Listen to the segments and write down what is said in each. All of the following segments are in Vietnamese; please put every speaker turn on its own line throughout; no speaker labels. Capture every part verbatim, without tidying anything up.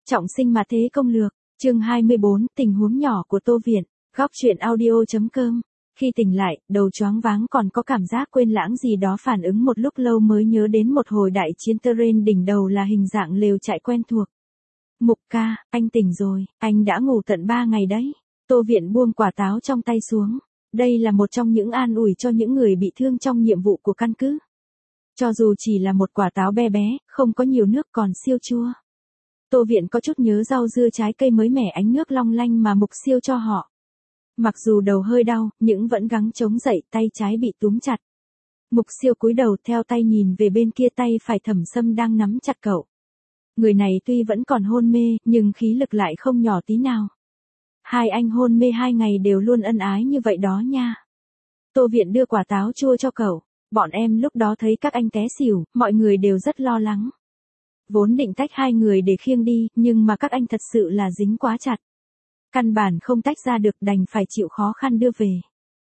Trọng sinh mà thế công lược, chương hai mươi bốn, tình huống nhỏ của Tô Viện, góc truyện audio.com. Khi tỉnh lại, đầu choáng váng còn có cảm giác quên lãng gì đó, phản ứng một lúc lâu mới nhớ đến một hồi đại chiến terrain đỉnh đầu là hình dạng lều trại quen thuộc. Mục ca, anh tỉnh rồi, anh đã ngủ tận ba ngày đấy. Tô Viện buông quả táo trong tay xuống. Đây là một trong những an ủi cho những người bị thương trong nhiệm vụ của căn cứ. Cho dù chỉ là một quả táo bé bé, không có nhiều nước còn siêu chua. Tô Viện có chút nhớ rau dưa trái cây mới mẻ ánh nước long lanh mà Mục Siêu cho họ. Mặc dù đầu hơi đau, nhưng vẫn gắng chống dậy, tay trái bị túm chặt. Mục Siêu cúi đầu theo tay nhìn về bên kia, tay phải Thẩm Sâm đang nắm chặt cậu. Người này tuy vẫn còn hôn mê, nhưng khí lực lại không nhỏ tí nào. Hai anh hôn mê hai ngày đều luôn ân ái như vậy đó nha. Tô Viện đưa quả táo chua cho cậu. Bọn em lúc đó thấy các anh té xỉu, mọi người đều rất lo lắng. Vốn định tách hai người để khiêng đi, nhưng mà các anh thật sự là dính quá chặt. Căn bản không tách ra được, đành phải chịu khó khăn đưa về.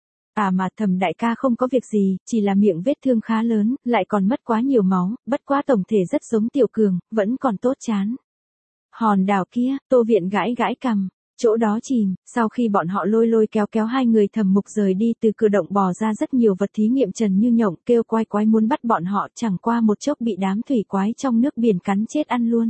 À mà Thẩm đại ca không có việc gì, chỉ là miệng vết thương khá lớn, lại còn mất quá nhiều máu, bất quá tổng thể rất giống Tiểu Cường, vẫn còn tốt chán. Hòn đảo kia, Tô Viện gãi gãi cằm. Chỗ đó chìm, sau khi bọn họ lôi lôi kéo kéo hai người Thẩm Mục rời đi, từ cửa động bò ra rất nhiều vật thí nghiệm trần như nhộng, kêu quái quái muốn bắt bọn họ, chẳng qua một chốc bị đám thủy quái trong nước biển cắn chết ăn luôn.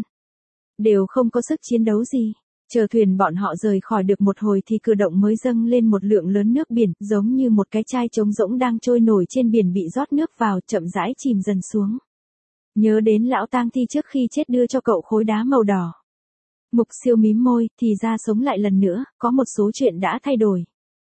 Đều không có sức chiến đấu gì. Chờ thuyền bọn họ rời khỏi được một hồi thì cửa động mới dâng lên một lượng lớn nước biển, giống như một cái chai trống rỗng đang trôi nổi trên biển bị rót nước vào, chậm rãi chìm dần xuống. Nhớ đến lão tang thi trước khi chết đưa cho cậu khối đá màu đỏ. Mục Siêu mím môi, thì ra sống lại lần nữa, có một số chuyện đã thay đổi.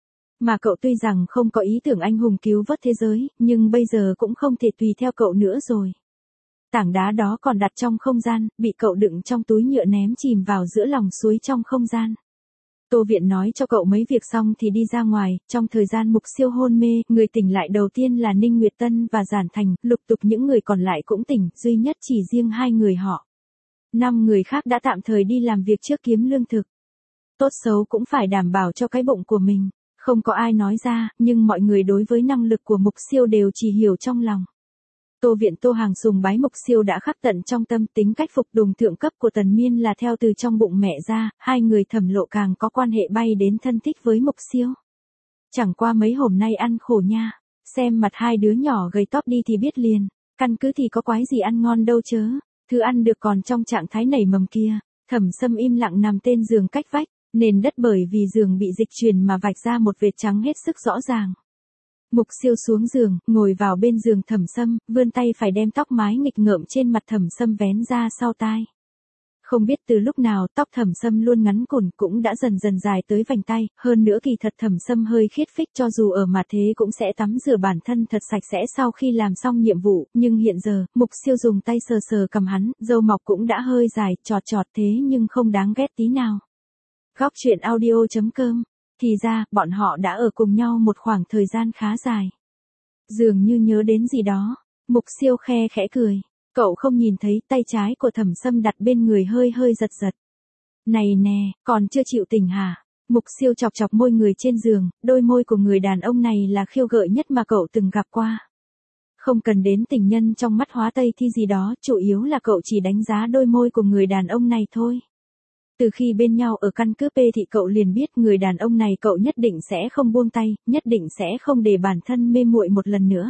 Mà cậu tuy rằng không có ý tưởng anh hùng cứu vớt thế giới, nhưng bây giờ cũng không thể tùy theo cậu nữa rồi. Tảng đá đó còn đặt trong không gian, bị cậu đựng trong túi nhựa ném chìm vào giữa lòng suối trong không gian. Tô Viện nói cho cậu mấy việc xong thì đi ra ngoài, trong thời gian Mục Siêu hôn mê, người tỉnh lại đầu tiên là Ninh Nguyệt Tân và Giản Thành, lục tục những người còn lại cũng tỉnh, duy nhất chỉ riêng hai người họ. Năm người khác đã tạm thời đi làm việc trước kiếm lương thực. Tốt xấu cũng phải đảm bảo cho cái bụng của mình. Không có ai nói ra, nhưng mọi người đối với năng lực của Mục Siêu đều chỉ hiểu trong lòng. Tô Viện Tô Hàng sùng bái Mục Siêu đã khắc tận trong tâm, tính cách phục đùng thượng cấp của Tần Miên là theo từ trong bụng mẹ ra, hai người Thẩm Lộ càng có quan hệ bay đến thân thích với Mục Siêu. Chẳng qua mấy hôm nay ăn khổ nha, xem mặt hai đứa nhỏ gầy tóp đi thì biết liền, căn cứ thì có quái gì ăn ngon đâu chớ. Thứ ăn được còn trong trạng thái nảy mầm kia. Thẩm Sâm im lặng nằm tên giường cách vách, nền đất bởi vì giường bị dịch chuyển mà vạch ra một vệt trắng hết sức rõ ràng. Mục Siêu xuống giường, ngồi vào bên giường Thẩm Sâm, vươn tay phải đem tóc mái nghịch ngợm trên mặt Thẩm Sâm vén ra sau tai. Không biết từ lúc nào tóc Thẩm Sâm luôn ngắn cùn cũng đã dần dần dài tới vành tay, hơn nữa kỳ thật Thẩm Sâm hơi khiết phích, cho dù ở mà thế cũng sẽ tắm rửa bản thân thật sạch sẽ sau khi làm xong nhiệm vụ, nhưng hiện giờ, Mục Siêu dùng tay sờ sờ cầm hắn, râu mọc cũng đã hơi dài, chọt chọt thế nhưng không đáng ghét tí nào. Góc truyện audio.com. Thì ra, bọn họ đã ở cùng nhau một khoảng thời gian khá dài. Dường như nhớ đến gì đó, Mục Siêu khe khẽ cười. Cậu không nhìn thấy tay trái của Thẩm Sâm đặt bên người hơi hơi giật giật. Này nè, còn chưa chịu tỉnh hả? Mục Siêu chọc chọc môi người trên giường, đôi môi của người đàn ông này là khiêu gợi nhất mà cậu từng gặp qua. Không cần đến tình nhân trong mắt hóa tây thi gì đó, chủ yếu là cậu chỉ đánh giá đôi môi của người đàn ông này thôi. Từ khi bên nhau ở căn cứ P thì cậu liền biết người đàn ông này cậu nhất định sẽ không buông tay, nhất định sẽ không để bản thân mê muội một lần nữa.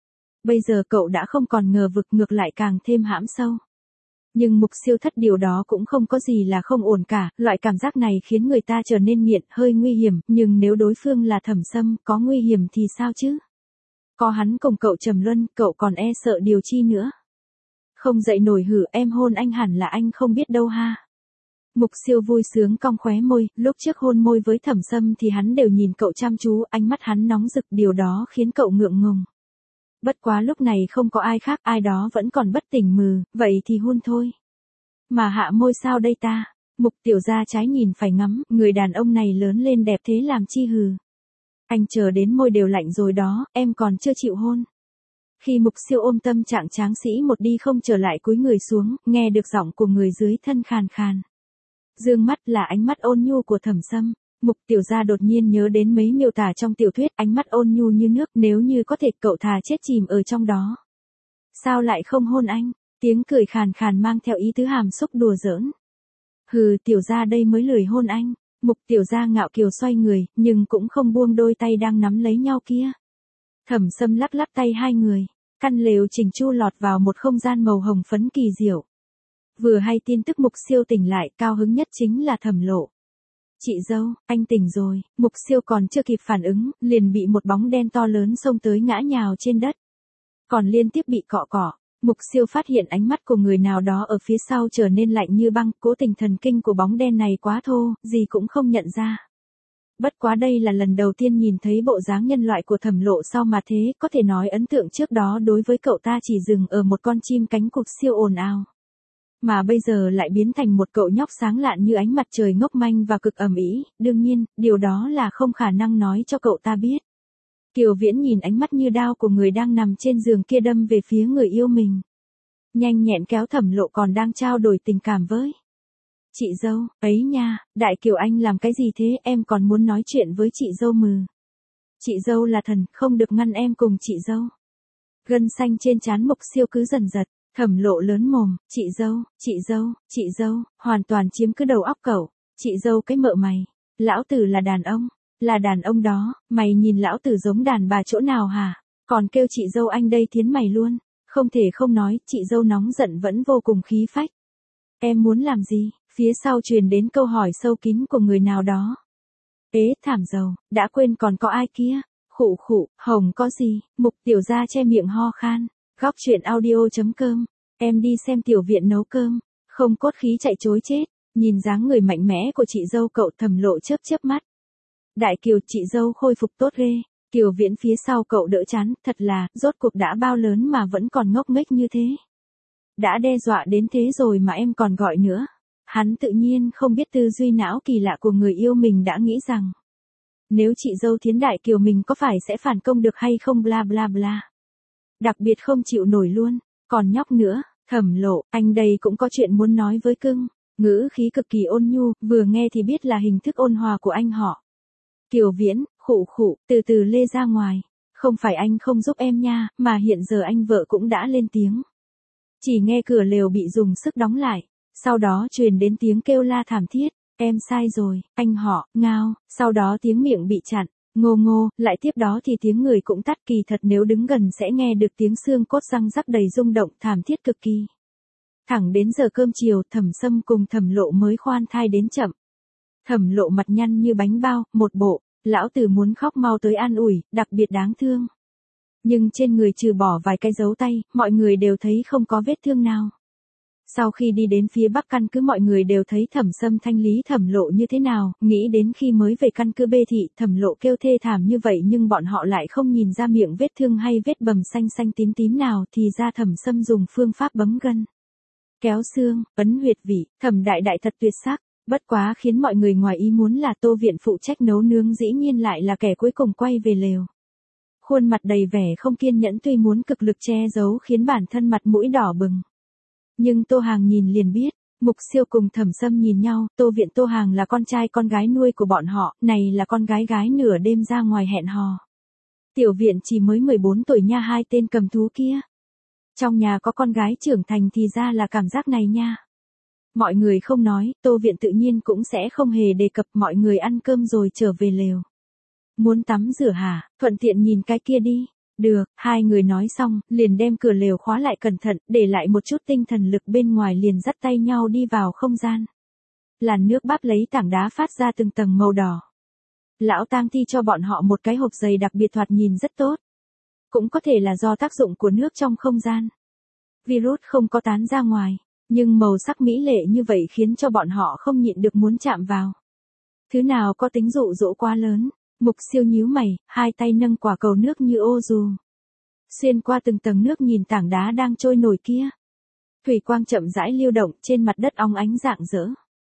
Bây giờ cậu đã không còn ngờ vực, ngược lại càng thêm hãm sâu. Nhưng Mục Siêu thất điều đó cũng không có gì là không ổn cả, loại cảm giác này khiến người ta trở nên nghiện, hơi nguy hiểm, nhưng nếu đối phương là Thẩm Sâm, có nguy hiểm thì sao chứ? Có hắn cùng cậu trầm luân, cậu còn e sợ điều chi nữa? Không dậy nổi hử, em hôn anh hẳn là anh không biết đâu ha. Mục Siêu vui sướng cong khóe môi, lúc trước hôn môi với Thẩm Sâm thì hắn đều nhìn cậu chăm chú, ánh mắt hắn nóng rực, điều đó khiến cậu ngượng ngùng. Bất quá lúc này không có ai khác, ai đó vẫn còn bất tỉnh mừ, vậy thì hôn thôi. Mà hạ môi sao đây ta? Mục tiểu gia trái nhìn phải ngắm, người đàn ông này lớn lên đẹp thế làm chi hừ. Anh chờ đến môi đều lạnh rồi đó, em còn chưa chịu hôn. Khi Mục Siêu ôm tâm trạng tráng sĩ một đi không trở lại cúi người xuống, nghe được giọng của người dưới thân khàn khàn. Dương mắt là ánh mắt ôn nhu của Thẩm Sâm. Mục tiểu gia đột nhiên nhớ đến mấy miêu tả trong tiểu thuyết, ánh mắt ôn nhu như nước, nếu như có thể cậu thà chết chìm ở trong đó. Sao lại không hôn anh? Tiếng cười khàn khàn mang theo ý tứ hàm xúc đùa giỡn. Hừ, tiểu gia đây mới lười hôn anh. Mục tiểu gia ngạo kiều xoay người, nhưng cũng không buông đôi tay đang nắm lấy nhau kia. Thẩm Sâm lắc lắc tay hai người, căn lều chỉnh chu lọt vào một không gian màu hồng phấn kỳ diệu. Vừa hay tin tức Mục Siêu tỉnh lại, cao hứng nhất chính là Thẩm Lộ. Chị dâu, anh tỉnh rồi. Mục Siêu còn chưa kịp phản ứng, liền bị một bóng đen to lớn xông tới ngã nhào trên đất. Còn liên tiếp bị cọ cọ. Mục Siêu phát hiện ánh mắt của người nào đó ở phía sau trở nên lạnh như băng, cố tình thần kinh của bóng đen này quá thô, gì cũng không nhận ra. Bất quá đây là lần đầu tiên nhìn thấy bộ dáng nhân loại của Thẩm Lộ sau mà thế, có thể nói ấn tượng trước đó đối với cậu ta chỉ dừng ở một con chim cánh cụt siêu ồn ào. Mà bây giờ lại biến thành một cậu nhóc sáng lạn như ánh mặt trời ngốc manh và cực ầm ĩ, đương nhiên, điều đó là không khả năng nói cho cậu ta biết. Kiều Viễn nhìn ánh mắt như đao của người đang nằm trên giường kia đâm về phía người yêu mình. Nhanh nhẹn kéo Thẩm Lộ còn đang trao đổi tình cảm với. Chị dâu, ấy nha, Đại Kiều anh làm cái gì thế, em còn muốn nói chuyện với chị dâu mừ. Chị dâu là thần, không được ngăn em cùng chị dâu. Gân xanh trên trán Mục Siêu cứ dần giật. Thẩm Lộ lớn mồm, chị dâu, chị dâu, chị dâu, hoàn toàn chiếm cứ đầu óc cậu. Chị dâu cái mợ mày, lão tử là đàn ông, là đàn ông đó, mày nhìn lão tử giống đàn bà chỗ nào hả? Còn kêu chị dâu anh đây thiến mày luôn. Không thể không nói, chị dâu nóng giận vẫn vô cùng khí phách. Em muốn làm gì? Phía sau truyền đến câu hỏi sâu kín của người nào đó. Ế, thảm dầu, đã quên còn có ai kia? Khụ khụ, hồng có gì? Mục tiểu gia che miệng ho khan. Góc truyện audio chấm com, em đi xem tiểu viện nấu cơm, không cốt khí chạy chối chết, nhìn dáng người mạnh mẽ của chị dâu cậu Thẩm Lộ chớp chớp mắt. Đại Kiều, chị dâu khôi phục tốt ghê. Kiều Viễn phía sau cậu đỡ chán, thật là, rốt cuộc đã bao lớn mà vẫn còn ngốc nghếch như thế. Đã đe dọa đến thế rồi mà em còn gọi nữa. Hắn tự nhiên không biết tư duy não kỳ lạ của người yêu mình đã nghĩ rằng, nếu chị dâu thiến Đại Kiều mình có phải sẽ phản công được hay không bla bla bla. Đặc biệt không chịu nổi luôn, còn nhóc nữa, Thẩm Lộ, anh đây cũng có chuyện muốn nói với cưng. Ngữ khí cực kỳ ôn nhu, vừa nghe thì biết là hình thức ôn hòa của anh họ. Kiều Viễn, khụ khụ, từ từ lê ra ngoài. Không phải anh không giúp em nha, mà hiện giờ anh vợ cũng đã lên tiếng. Chỉ nghe cửa lều bị dùng sức đóng lại, sau đó truyền đến tiếng kêu la thảm thiết. Em sai rồi, anh họ, ngao, sau đó tiếng miệng bị chặn. Ngô ngô, lại tiếp đó thì tiếng người cũng tắt, kỳ thật nếu đứng gần sẽ nghe được tiếng xương cốt răng rắc đầy rung động thảm thiết cực kỳ. Thẳng đến giờ cơm chiều, Thẩm Sâm cùng Thẩm Lộ mới khoan thai đến chậm. Thẩm Lộ mặt nhăn như bánh bao, một bộ, lão tử muốn khóc mau tới an ủi, đặc biệt đáng thương. Nhưng trên người trừ bỏ vài cái dấu tay, mọi người đều thấy không có vết thương nào. Sau khi đi đến phía bắc căn cứ mọi người đều thấy Thẩm Sâm thanh lý Thẩm Lộ như thế nào, nghĩ đến khi mới về căn cứ B thị, Thẩm Lộ kêu thê thảm như vậy nhưng bọn họ lại không nhìn ra miệng vết thương hay vết bầm xanh xanh tím tím nào, thì ra Thẩm Sâm dùng phương pháp bấm gân, kéo xương, ấn huyệt vị, Thẩm đại đại thật tuyệt sắc, bất quá khiến mọi người ngoài ý muốn là Tô Viện phụ trách nấu nướng dĩ nhiên lại là kẻ cuối cùng quay về lều. Khuôn mặt đầy vẻ không kiên nhẫn tuy muốn cực lực che giấu khiến bản thân mặt mũi đỏ bừng. Nhưng Tô Hàng nhìn liền biết, Mục Siêu cùng Thẩm Sâm nhìn nhau, Tô Viện Tô Hàng là con trai con gái nuôi của bọn họ, này là con gái gái nửa đêm ra ngoài hẹn hò. Tiểu Viện chỉ mới mười bốn tuổi nha, hai tên cầm thú kia. Trong nhà có con gái trưởng thành thì ra là cảm giác này nha. Mọi người không nói, Tô Viện tự nhiên cũng sẽ không hề đề cập, mọi người ăn cơm rồi trở về lều. Muốn tắm rửa hả, thuận tiện nhìn cái kia đi. Được, hai người nói xong, liền đem cửa lều khóa lại cẩn thận, để lại một chút tinh thần lực bên ngoài liền dắt tay nhau đi vào không gian. Làn nước báp lấy tảng đá phát ra từng tầng màu đỏ. Lão Tang Thi cho bọn họ một cái hộp giày đặc biệt thoạt nhìn rất tốt. Cũng có thể là do tác dụng của nước trong không gian. Virus không có tán ra ngoài, nhưng màu sắc mỹ lệ như vậy khiến cho bọn họ không nhịn được muốn chạm vào. Thứ nào có tính dụ dỗ quá lớn. Mục Siêu nhíu mày, hai tay nâng quả cầu nước như ô dù. Xuyên qua từng tầng nước nhìn tảng đá đang trôi nổi kia. Thủy quang chậm rãi lưu động trên mặt đất óng ánh rạng rỡ.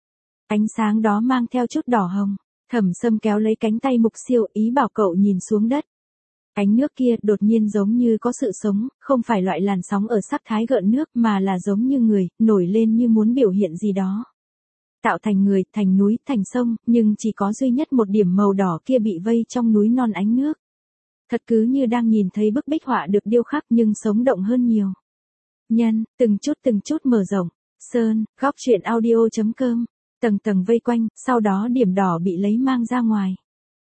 Ánh sáng đó mang theo chút đỏ hồng. Thẩm Sâm kéo lấy cánh tay Mục Siêu ý bảo cậu nhìn xuống đất. Ánh nước kia đột nhiên giống như có sự sống, không phải loại làn sóng ở sắc thái gợn nước mà là giống như người, nổi lên như muốn biểu hiện gì đó. Tạo thành người, thành núi, thành sông, nhưng chỉ có duy nhất một điểm màu đỏ kia bị vây trong núi non ánh nước. Thật cứ như đang nhìn thấy bức bích họa được điêu khắc nhưng sống động hơn nhiều. Nhân, từng chút từng chút mở rộng. Sơn, góc truyện audio chấm com tầng tầng vây quanh, sau đó điểm đỏ bị lấy mang ra ngoài.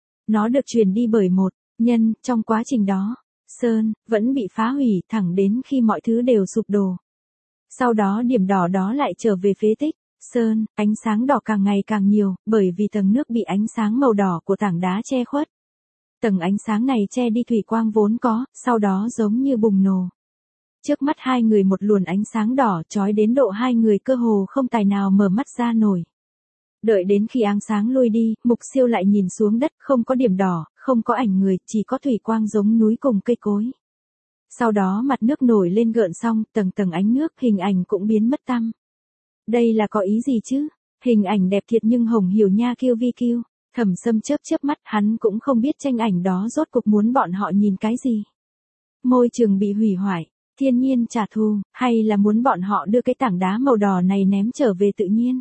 Nó được truyền đi bởi một nhân, trong quá trình đó, Sơn, vẫn bị phá hủy thẳng đến khi mọi thứ đều sụp đổ. Sau đó điểm đỏ đó lại trở về phế tích, Sơn, ánh sáng đỏ càng ngày càng nhiều, bởi vì tầng nước bị ánh sáng màu đỏ của tảng đá che khuất. Tầng ánh sáng này che đi thủy quang vốn có, sau đó giống như bùng nổ. Trước mắt hai người một luồn ánh sáng đỏ chói đến độ hai người cơ hồ không tài nào mở mắt ra nổi. Đợi đến khi ánh sáng lui đi, Mục Siêu lại nhìn xuống đất, không có điểm đỏ, không có ảnh người, chỉ có thủy quang giống núi cùng cây cối. Sau đó mặt nước nổi lên gợn xong, tầng tầng ánh nước, hình ảnh cũng biến mất tăm. Đây là có ý gì chứ? Hình ảnh đẹp thiệt nhưng Hồng Hiểu Nha kêu vi kêu. Thẩm Sâm chớp chớp mắt, hắn cũng không biết tranh ảnh đó rốt cuộc muốn bọn họ nhìn cái gì. Môi trường bị hủy hoại, thiên nhiên trả thù, hay là muốn bọn họ đưa cái tảng đá màu đỏ này ném trở về tự nhiên.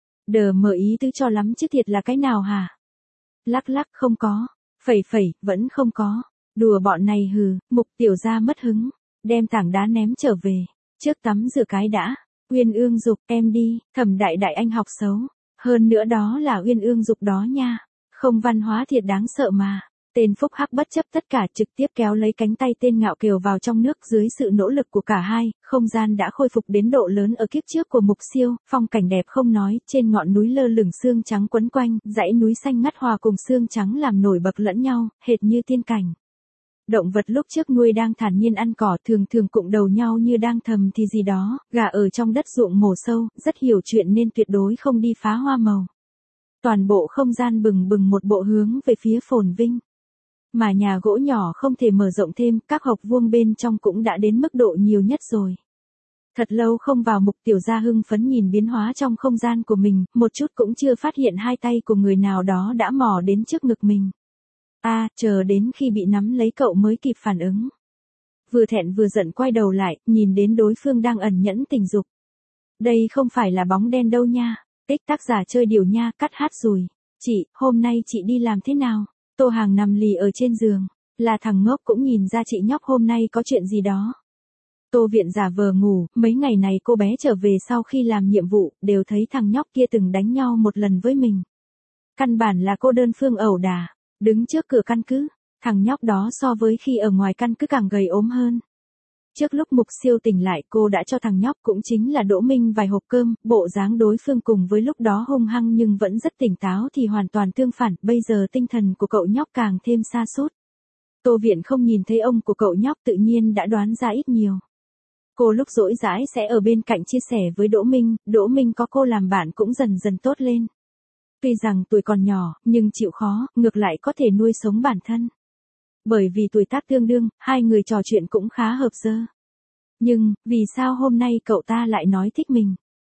Đờ mờ ý tứ cho lắm chứ thiệt là cái nào hả? Lắc lắc không có, phẩy phẩy, vẫn không có. Đùa bọn này hừ, Mục tiểu gia mất hứng, đem tảng đá ném trở về. Trước tắm rửa cái đã. Uyên Ương Dục, em đi, Thẩm đại đại anh học xấu. Hơn nữa đó là Uyên Ương Dục đó nha. Không văn hóa thiệt đáng sợ mà. Tên Phúc Hắc bất chấp tất cả trực tiếp kéo lấy cánh tay tên Ngạo Kiều vào trong nước. Dưới sự nỗ lực của cả hai, không gian đã khôi phục đến độ lớn ở kiếp trước của Mục Siêu. Phong cảnh đẹp không nói, trên ngọn núi lơ lửng sương trắng quấn quanh, dãy núi xanh ngắt hòa cùng sương trắng làm nổi bật lẫn nhau, hệt như tiên cảnh. Động vật lúc trước nuôi đang thản nhiên ăn cỏ, thường thường cụng đầu nhau như đang thầm thì gì đó. Gà ở trong đất ruộng mổ sâu, rất hiểu chuyện nên tuyệt đối không đi phá hoa màu. Toàn bộ không gian bừng bừng một bộ hướng về phía phồn vinh. Mà nhà gỗ nhỏ không thể mở rộng thêm, các hộc vuông bên trong cũng đã đến mức độ nhiều nhất rồi. Thật lâu không vào, Mục tiểu gia hưng phấn nhìn biến hóa trong không gian của mình, một chút cũng chưa phát hiện hai tay của người nào đó đã mò đến trước ngực mình. A, à, chờ đến khi bị nắm lấy cậu mới kịp phản ứng. Vừa thẹn vừa giận quay đầu lại, nhìn đến đối phương đang ẩn nhẫn tình dục. Đây không phải là bóng đen đâu nha. Tích tác giả chơi điều nha, cắt hát rồi. Chị, hôm nay chị đi làm thế nào? Tô Hàng nằm lì ở trên giường. Là thằng ngốc cũng nhìn ra chị nhóc hôm nay có chuyện gì đó. Tô Viện giả vờ ngủ, mấy ngày này cô bé trở về sau khi làm nhiệm vụ, đều thấy thằng nhóc kia từng đánh nhau một lần với mình. Căn bản là cô đơn phương ẩu đả. Đứng trước cửa căn cứ, thằng nhóc đó so với khi ở ngoài căn cứ càng gầy ốm hơn. Trước lúc Mục Siêu tỉnh lại, cô đã cho thằng nhóc cũng chính là Đỗ Minh vài hộp cơm, bộ dáng đối phương cùng với lúc đó hung hăng nhưng vẫn rất tỉnh táo thì hoàn toàn tương phản, bây giờ tinh thần của cậu nhóc càng thêm sa sút. Tô Viện không nhìn thấy ông của cậu nhóc tự nhiên đã đoán ra ít nhiều. Cô lúc rỗi rãi sẽ ở bên cạnh chia sẻ với Đỗ Minh, Đỗ Minh có cô làm bạn cũng dần dần tốt lên. Tuy rằng tuổi còn nhỏ, nhưng chịu khó, ngược lại có thể nuôi sống bản thân. Bởi vì tuổi tác tương đương, hai người trò chuyện cũng khá hợp dơ. Nhưng, vì sao hôm nay cậu ta lại nói thích mình?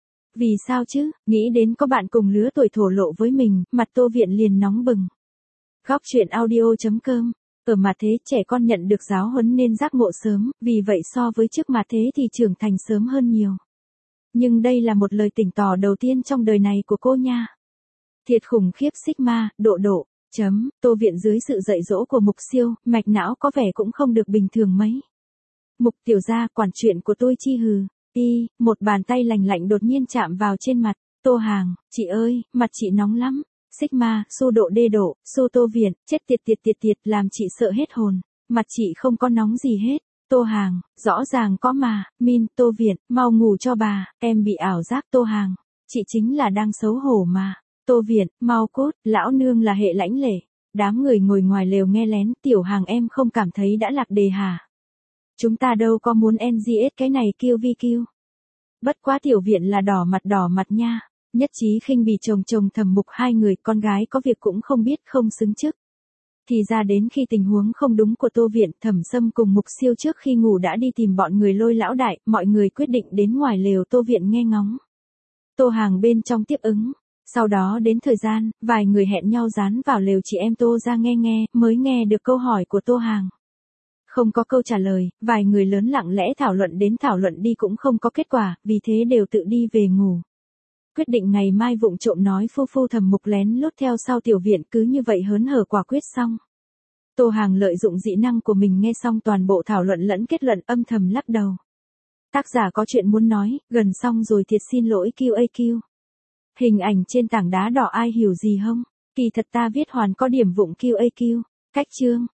Vì sao chứ, nghĩ đến có bạn cùng lứa tuổi thổ lộ với mình, mặt Tô Viện liền nóng bừng. Góc truyện audio chấm com. Ở mặt thế trẻ con nhận được giáo huấn nên giác ngộ sớm, vì vậy so với trước mặt thế thì trưởng thành sớm hơn nhiều. Nhưng đây là một lời tỉnh tỏ đầu tiên trong đời này của cô nha. Thiệt khủng khiếp Sigma, độ độ, chấm, Tô Viện dưới sự dạy dỗ của Mục Siêu, mạch não có vẻ cũng không được bình thường mấy. Mục tiểu gia, quản chuyện của tôi chi hừ, y, một bàn tay lành lạnh đột nhiên chạm vào trên mặt, Tô Hàng, chị ơi, mặt chị nóng lắm, Sigma, su độ đê độ, su Tô Viện, chết tiệt tiệt tiệt tiệt, làm chị sợ hết hồn, mặt chị không có nóng gì hết, Tô Hàng, rõ ràng có mà, Min, Tô Viện, mau ngủ cho bà, em bị ảo giác Tô Hàng, chị chính là đang xấu hổ mà. Tô Viện, mau cút, lão nương là hệ lãnh lệ. Đám người ngồi ngoài lều nghe lén, Tiểu Hàng em không cảm thấy đã lạc đề hả? Chúng ta đâu có muốn en giê ét cái này kêu vi kêu. Bất quá Tiểu Viện là đỏ mặt đỏ mặt nha. Nhất trí khinh bỉ chồng chồng thầm Mục hai người, con gái có việc cũng không biết không xứng chức. Thì ra đến khi tình huống không đúng của Tô Viện, Thẩm Sâm cùng Mục Siêu trước khi ngủ đã đi tìm bọn người Lôi lão đại, mọi người quyết định đến ngoài lều Tô Viện nghe ngóng. Tô Hàng bên trong tiếp ứng. Sau đó đến thời gian, vài người hẹn nhau dán vào lều chị em Tô ra nghe nghe, mới nghe được câu hỏi của Tô Hàng. Không có câu trả lời, vài người lớn lặng lẽ thảo luận đến thảo luận đi cũng không có kết quả, vì thế đều tự đi về ngủ. Quyết định ngày mai vụng trộm nói phu phu thầm Mục lén lút theo sau Tiểu Viện, cứ như vậy hớn hở quả quyết xong. Tô Hàng lợi dụng dị năng của mình nghe xong toàn bộ thảo luận lẫn kết luận, âm thầm lắc đầu. Tác giả có chuyện muốn nói, gần xong rồi thiệt xin lỗi quy a quy. Hình ảnh trên tảng đá đỏ ai hiểu gì không? Kỳ thật ta viết hoàn có điểm vụng quy a quy. Cách chương.